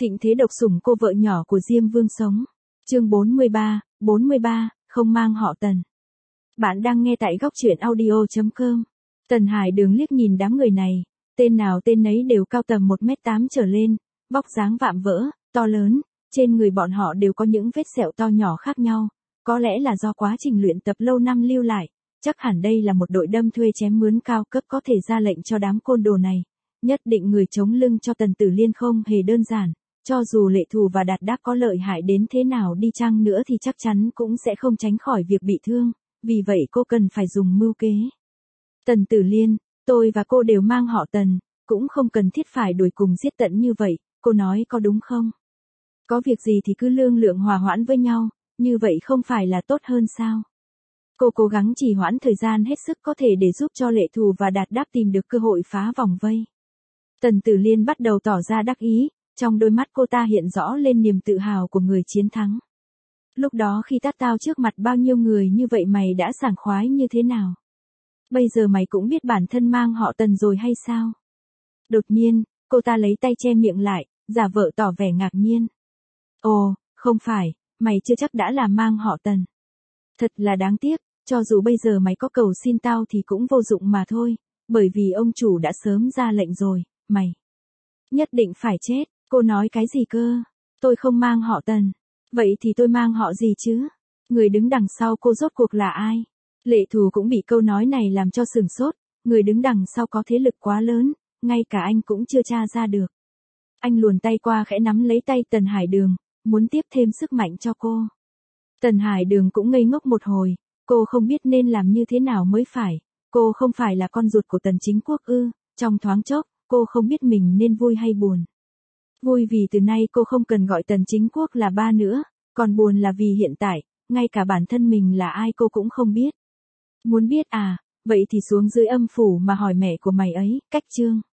Thịnh thế độc sủng cô vợ nhỏ của Diêm Vương sống. Chương 43, không mang họ Tần. Bạn đang nghe tại góc truyện audio.com. Tần Hải Đường liếc nhìn đám người này, tên nào tên nấy đều cao tầm 1m8 trở lên, vóc dáng vạm vỡ, to lớn, trên người bọn họ đều có những vết sẹo to nhỏ khác nhau, có lẽ là do quá trình luyện tập lâu năm lưu lại, chắc hẳn đây là một đội đâm thuê chém mướn cao cấp có thể ra lệnh cho đám côn đồ này. Nhất định người chống lưng cho Tần Tử Liên không hề đơn giản, cho dù Lệ Thù và Đạt Đáp có lợi hại đến thế nào đi chăng nữa thì chắc chắn cũng sẽ không tránh khỏi việc bị thương, vì vậy cô cần phải dùng mưu kế. Tần Tử Liên, tôi và cô đều mang họ Tần, cũng không cần thiết phải đuổi cùng giết tận như vậy, cô nói có đúng không? Có việc gì thì cứ lương lượng hòa hoãn với nhau, như vậy không phải là tốt hơn sao? Cô cố gắng trì hoãn thời gian hết sức có thể để giúp cho Lệ Thù và Đạt Đáp tìm được cơ hội phá vòng vây. Tần Tử Liên bắt đầu tỏ ra đắc ý, trong đôi mắt cô ta hiện rõ lên niềm tự hào của người chiến thắng. Lúc đó khi tát tao trước mặt bao nhiêu người như vậy mày đã sảng khoái như thế nào? Bây giờ mày cũng biết bản thân mang họ Tần rồi hay sao? Đột nhiên, cô ta lấy tay che miệng lại, giả vờ tỏ vẻ ngạc nhiên. Ồ, không phải, mày chưa chắc đã là mang họ Tần. Thật là đáng tiếc, cho dù bây giờ mày có cầu xin tao thì cũng vô dụng mà thôi, bởi vì ông chủ đã sớm ra lệnh rồi, mày nhất định phải chết. Cô nói cái gì cơ? Tôi không mang họ Tần. Vậy thì tôi mang họ gì chứ? Người đứng đằng sau cô rốt cuộc là ai? Lệ Thù cũng bị câu nói này làm cho sửng sốt, người đứng đằng sau có thế lực quá lớn, ngay cả anh cũng chưa tra ra được. Anh luồn tay qua khẽ nắm lấy tay Tần Hải Đường, muốn tiếp thêm sức mạnh cho cô. Tần Hải Đường cũng ngây ngốc một hồi, cô không biết nên làm như thế nào mới phải, cô không phải là con ruột của Tần Chính Quốc ư? Trong thoáng chốc, cô không biết mình nên vui hay buồn. Vui vì từ nay cô không cần gọi Tần Chính Quốc là ba nữa, còn buồn là vì hiện tại, ngay cả bản thân mình là ai cô cũng không biết. Muốn biết à, vậy thì xuống dưới âm phủ mà hỏi mẹ của mày ấy, cách chương.